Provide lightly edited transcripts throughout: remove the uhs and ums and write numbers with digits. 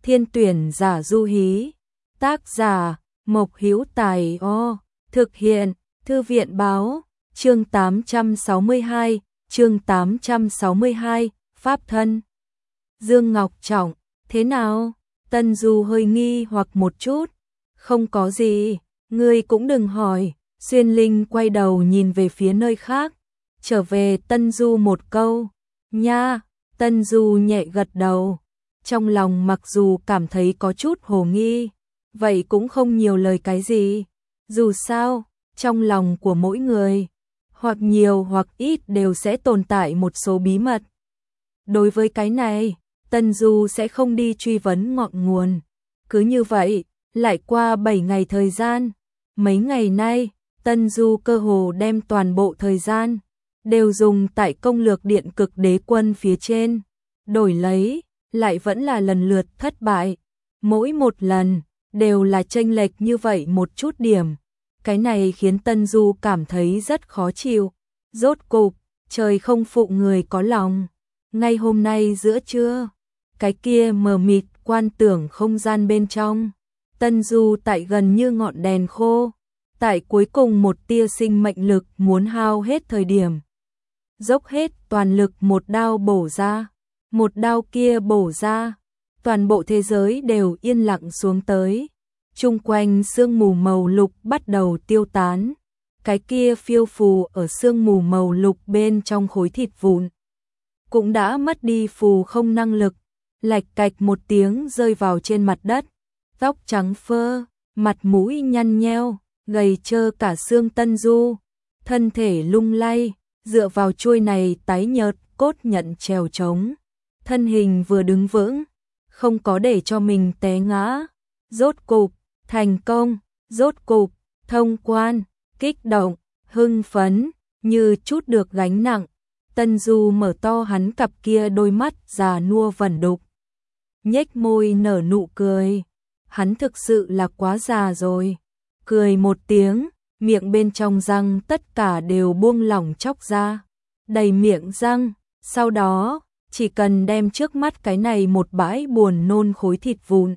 Thiên tuyển giả du hí. Tác giả Mộc Hữu Tài. Thực hiện Thư viện báo. Chương 862, chương 862, Pháp thân. Dương Ngọc Trọng, thế nào? Tân Du hơi nghi hoặc một chút. Không có gì, ngươi cũng đừng hỏi. Xuyên Linh quay đầu nhìn về phía nơi khác. Trở về Tân Du một câu. Nha, Tân Du nhẹ gật đầu. Trong lòng mặc dù cảm thấy có chút hồ nghi, vậy cũng không nhiều lời cái gì. Dù sao, trong lòng của mỗi người, hoặc nhiều hoặc ít đều sẽ tồn tại một số bí mật. Đối với cái này, Tân Du sẽ không đi truy vấn ngọn nguồn. Cứ như vậy, lại qua 7 ngày thời gian. Mấy ngày nay, Tân Du cơ hồ đem toàn bộ thời gian đều dùng tại công lược điện cực đế quân phía trên. Đổi lấy, lại vẫn là lần lượt thất bại. Mỗi một lần, đều là chênh lệch như vậy một chút điểm. Cái này khiến Tân Du cảm thấy rất khó chịu. Rốt cục, trời không phụ người có lòng. Ngay hôm nay giữa trưa, cái kia mờ mịt quan tưởng không gian bên trong. Tân Du tại gần như ngọn đèn khô, tại cuối cùng một tia sinh mệnh lực muốn hao hết thời điểm. Dốc hết toàn lực một đao bổ ra. Một đao kia bổ ra, toàn bộ thế giới đều yên lặng xuống tới. Chung quanh sương mù màu lục bắt đầu tiêu tán. Cái kia phiêu phù ở sương mù màu lục bên trong khối thịt vụn cũng đã mất đi phù không năng lực, lạch cạch một tiếng rơi vào trên mặt đất. Tóc trắng phơ, mặt mũi nhăn nheo, gầy trơ cả xương Tân Du, thân thể lung lay, dựa vào chuôi này tái nhợt cốt nhận trèo trống. Thân hình vừa đứng vững, không có để cho mình té ngã. Rốt cục, thành công, rốt cục, thông quan, kích động, hưng phấn, như chút được gánh nặng. Tân Du mở to hắn cặp kia đôi mắt già nua vẩn đục. Nhếch môi nở nụ cười. Hắn thực sự là quá già rồi. Cười một tiếng, miệng bên trong răng tất cả đều buông lỏng chóc ra. Đầy miệng răng, sau đó chỉ cần đem trước mắt cái này một bãi buồn nôn khối thịt vụn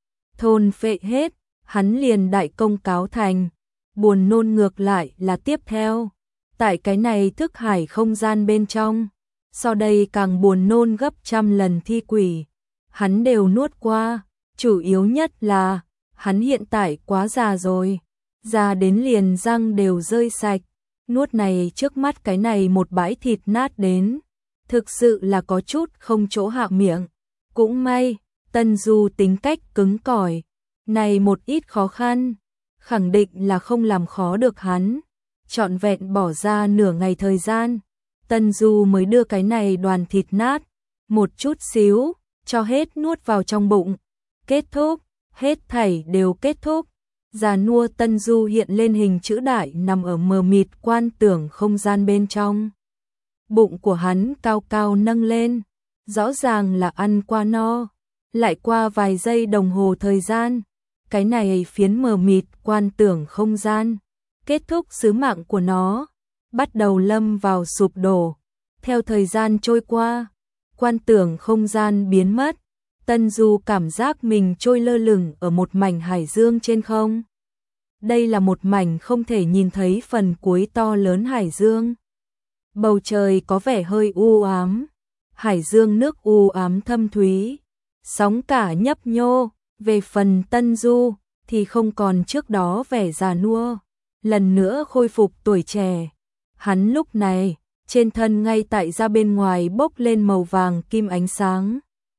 thôn phệ hết, hắn liền đại công cáo thành. Buồn nôn ngược lại là tiếp theo. Tại cái này thức hải không gian bên trong, so đây càng buồn nôn gấp trăm lần thi quỷ, hắn đều nuốt qua. Chủ yếu nhất là, hắn hiện tại quá già rồi, già đến liền răng đều rơi sạch. Nuốt này trước mắt cái này một bãi thịt nát đến, thực sự là có chút không chỗ hạ miệng. Cũng may, Tân Du tính cách cứng cỏi, này một ít khó khăn, khẳng định là không làm khó được hắn. Trọn vẹn bỏ ra nửa ngày thời gian, Tân Du mới đưa cái này đoàn thịt nát, một chút xíu, cho hết nuốt vào trong bụng. Kết thúc, hết thảy đều kết thúc. Già nua Tân Du hiện lên hình chữ đại nằm ở mờ mịt quan tưởng không gian bên trong. Bụng của hắn cao cao nâng lên, rõ ràng là ăn qua no. Lại qua vài giây đồng hồ thời gian, cái này phiến mờ mịt quan tưởng không gian, kết thúc sứ mạng của nó, bắt đầu lâm vào sụp đổ. Theo thời gian trôi qua, quan tưởng không gian biến mất. Tân Du cảm giác mình trôi lơ lửng ở một mảnh hải dương trên không. Đây là một mảnh không thể nhìn thấy phần cuối to lớn hải dương. Bầu trời có vẻ hơi u ám, hải dương nước u ám thâm thúy, sóng cả nhấp nhô. Về phần Tân Du thì không còn trước đó vẻ già nua, lần nữa khôi phục tuổi trẻ. Hắn lúc này, trên thân ngay tại ra bên ngoài bốc lên màu vàng kim ánh sáng.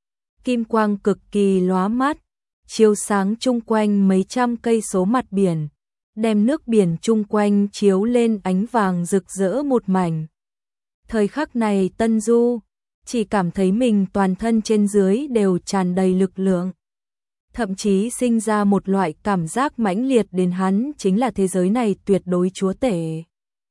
Kim quang cực kỳ lóa mắt, chiếu sáng chung quanh mấy trăm cây số mặt biển, đem nước biển chung quanh chiếu lên ánh vàng rực rỡ một mảnh. Thời khắc này Tân Du chỉ cảm thấy mình toàn thân trên dưới đều tràn đầy lực lượng. Thậm chí sinh ra một loại cảm giác mãnh liệt đến hắn chính là thế giới này tuyệt đối chúa tể.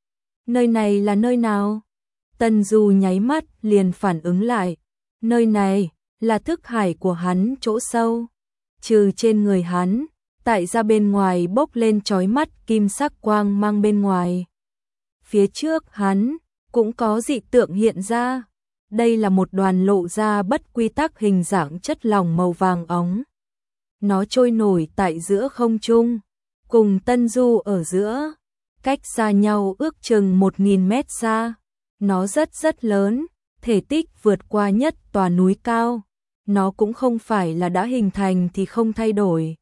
Nơi này là nơi nào? Tân Du nháy mắt liền phản ứng lại. Nơi này là thức hải của hắn chỗ sâu. Trừ trên người hắn, tại ra bên ngoài bốc lên chói mắt kim sắc quang mang bên ngoài. Phía trước hắn cũng có dị tượng hiện ra. Đây là một đoàn lộ ra bất quy tắc hình dạng chất lỏng màu vàng óng. Nó trôi nổi tại giữa không trung, cùng Tân Du ở giữa, cách xa nhau ước chừng 1000 mét xa. Nó rất lớn, thể tích vượt qua nhất tòa núi cao. Nó cũng không phải là đã hình thành thì không thay đổi,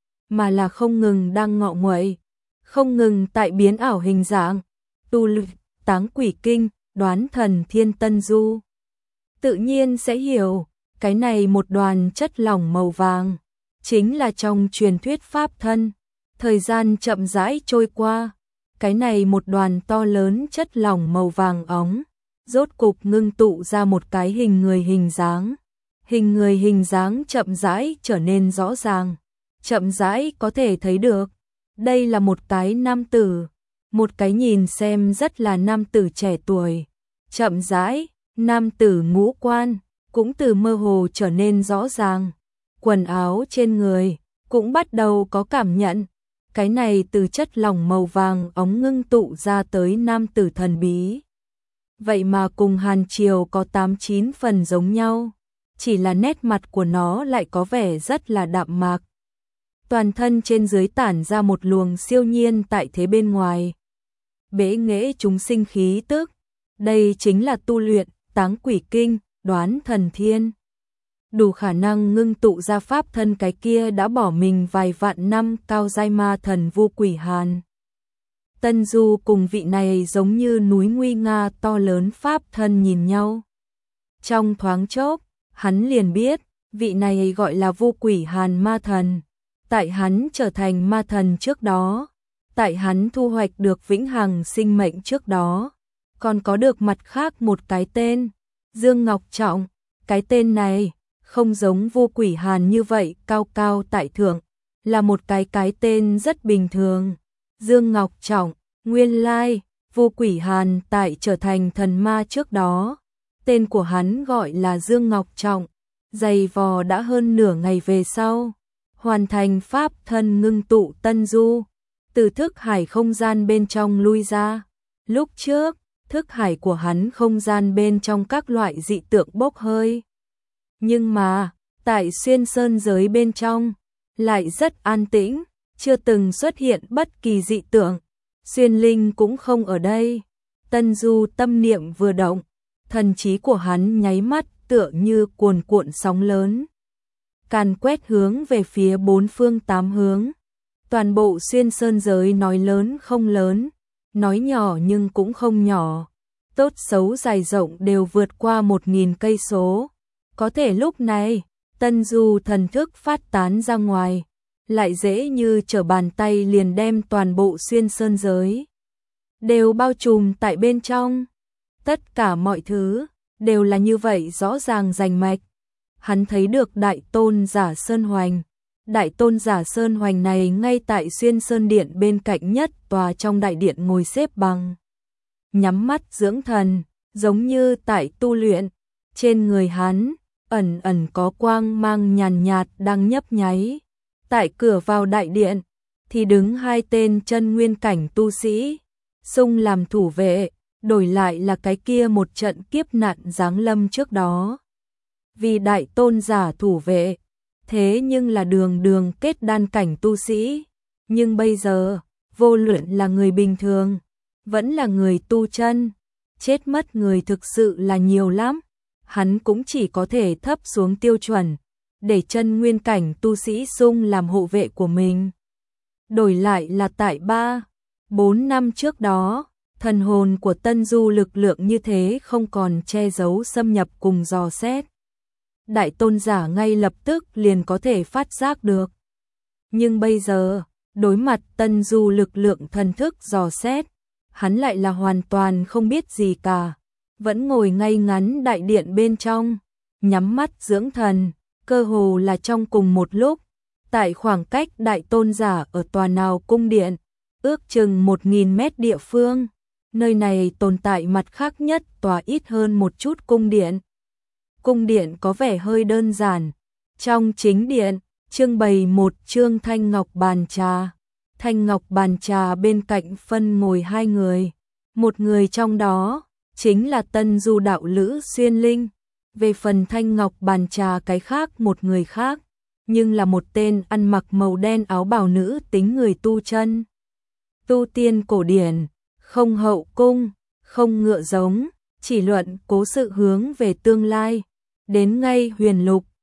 mà là không ngừng đang ngọ nguậy, không ngừng tại biến ảo hình dạng. Tu luyện Táng Quỷ Kinh, Đoán Thần Thiên. Tân Du tự nhiên sẽ hiểu, cái này một đoàn chất lỏng màu vàng, chính là trong truyền thuyết pháp thân. Thời gian chậm rãi trôi qua, cái này một đoàn to lớn chất lỏng màu vàng óng, rốt cục ngưng tụ ra một cái hình người hình dáng. Hình người hình dáng chậm rãi trở nên rõ ràng, chậm rãi có thể thấy được. Đây là một cái nam tử, một cái nhìn xem rất là nam tử trẻ tuổi. Chậm rãi, nam tử ngũ quan cũng từ mơ hồ trở nên rõ ràng. Quần áo trên người cũng bắt đầu có cảm nhận. Cái này từ chất lỏng màu vàng óng ngưng tụ ra tới nam tử thần bí. Vậy mà cùng Hàn Triều có 8-9 phần giống nhau, chỉ là nét mặt của nó lại có vẻ rất là đạm mạc. Toàn thân trên dưới tản ra một luồng siêu nhiên tại thế bên ngoài, bế nghệ chúng sinh khí tức. Đây chính là tu luyện Táng Quỷ Kinh, Đoán Thần Thiên. Đủ khả năng ngưng tụ ra pháp thân cái kia đã bỏ mình vài vạn năm cao giai ma thần Vu Quỷ Hàn. Tân Du cùng vị này giống như núi nguy nga to lớn pháp thân nhìn nhau. Trong thoáng chốc, hắn liền biết, vị này gọi là Vu Quỷ Hàn ma thần. Tại hắn trở thành ma thần trước đó, tại hắn thu hoạch được vĩnh hằng sinh mệnh trước đó, còn có được mặt khác một cái tên, Dương Ngọc Trọng. Cái tên này không giống Vu Quỷ Hàn như vậy cao cao tại thượng, là một cái tên rất bình thường. Dương Ngọc Trọng, nguyên lai, Vu Quỷ Hàn tại trở thành thần ma trước đó, tên của hắn gọi là Dương Ngọc Trọng. Dày vò đã hơn nửa ngày về sau, hoàn thành pháp thân ngưng tụ Tân Du, từ thức hải không gian bên trong lui ra. Lúc trước, thức hải của hắn không gian bên trong các loại dị tượng bốc hơi. Nhưng mà, tại xuyên sơn giới bên trong, lại rất an tĩnh, chưa từng xuất hiện bất kỳ dị tượng. Xuyên linh cũng không ở đây. Tân Du tâm niệm vừa động, thần trí của hắn nháy mắt tựa như cuồn cuộn sóng lớn, càn quét hướng về phía 4 phương 8 hướng. Toàn bộ xuyên sơn giới nói lớn không lớn, nói nhỏ nhưng cũng không nhỏ, tốt xấu dài rộng đều vượt qua 1000 cây số. Có thể lúc này, Tân Du thần thức phát tán ra ngoài, lại dễ như trở bàn tay liền đem toàn bộ xuyên sơn giới đều bao trùm tại bên trong. Tất cả mọi thứ đều là như vậy rõ ràng rành mạch. Hắn thấy được Đại Tôn Giả Sơn Hoành. Đại Tôn Giả Sơn Hoành này ngay tại xuyên sơn điện bên cạnh nhất tòa trong đại điện ngồi xếp bằng, nhắm mắt dưỡng thần, giống như tại tu luyện. Trên người hắn ẩn ẩn có quang mang nhàn nhạt đang nhấp nháy. Tại cửa vào đại điện thì đứng 2 tên chân nguyên cảnh tu sĩ, xung làm thủ vệ, đổi lại là cái kia một trận kiếp nạn giáng lâm trước đó. Vì Đại Tôn giả thủ vệ, thế nhưng là đường kết đan cảnh tu sĩ. Nhưng bây giờ, vô luận là người bình thường, vẫn là người tu chân, chết mất người thực sự là nhiều lắm. Hắn cũng chỉ có thể thấp xuống tiêu chuẩn, để chân nguyên cảnh tu sĩ xung làm hộ vệ của mình. Đổi lại là tại 3-4 năm trước đó, thần hồn của Tân Du lực lượng như thế không còn che giấu xâm nhập cùng dò xét. Đại Tôn giả ngay lập tức liền có thể phát giác được. Nhưng bây giờ, đối mặt Tân Du lực lượng thần thức dò xét, hắn lại là hoàn toàn không biết gì cả. Vẫn ngồi ngay ngắn đại điện bên trong, nhắm mắt dưỡng thần, cơ hồ là trong cùng một lúc. Tại khoảng cách Đại Tôn giả ở tòa nào cung điện, ước chừng 1000 mét địa phương, nơi này tồn tại mặt khác nhất tòa ít hơn một chút cung điện. Cung điện có vẻ hơi đơn giản. Trong chính điện, trưng bày một chương thanh ngọc bàn trà. Thanh ngọc bàn trà bên cạnh phân ngồi 2 người. Một người trong đó chính là Tân Du đạo lữ Xuyên Linh. Về phần Thanh Ngọc bàn trà cái khác một người khác, nhưng là một tên ăn mặc màu đen áo bào nữ tính người tu chân. Tu tiên cổ điển, không hậu cung, không ngựa giống, chỉ luận cố sự hướng về tương lai. Đến ngay huyền lục,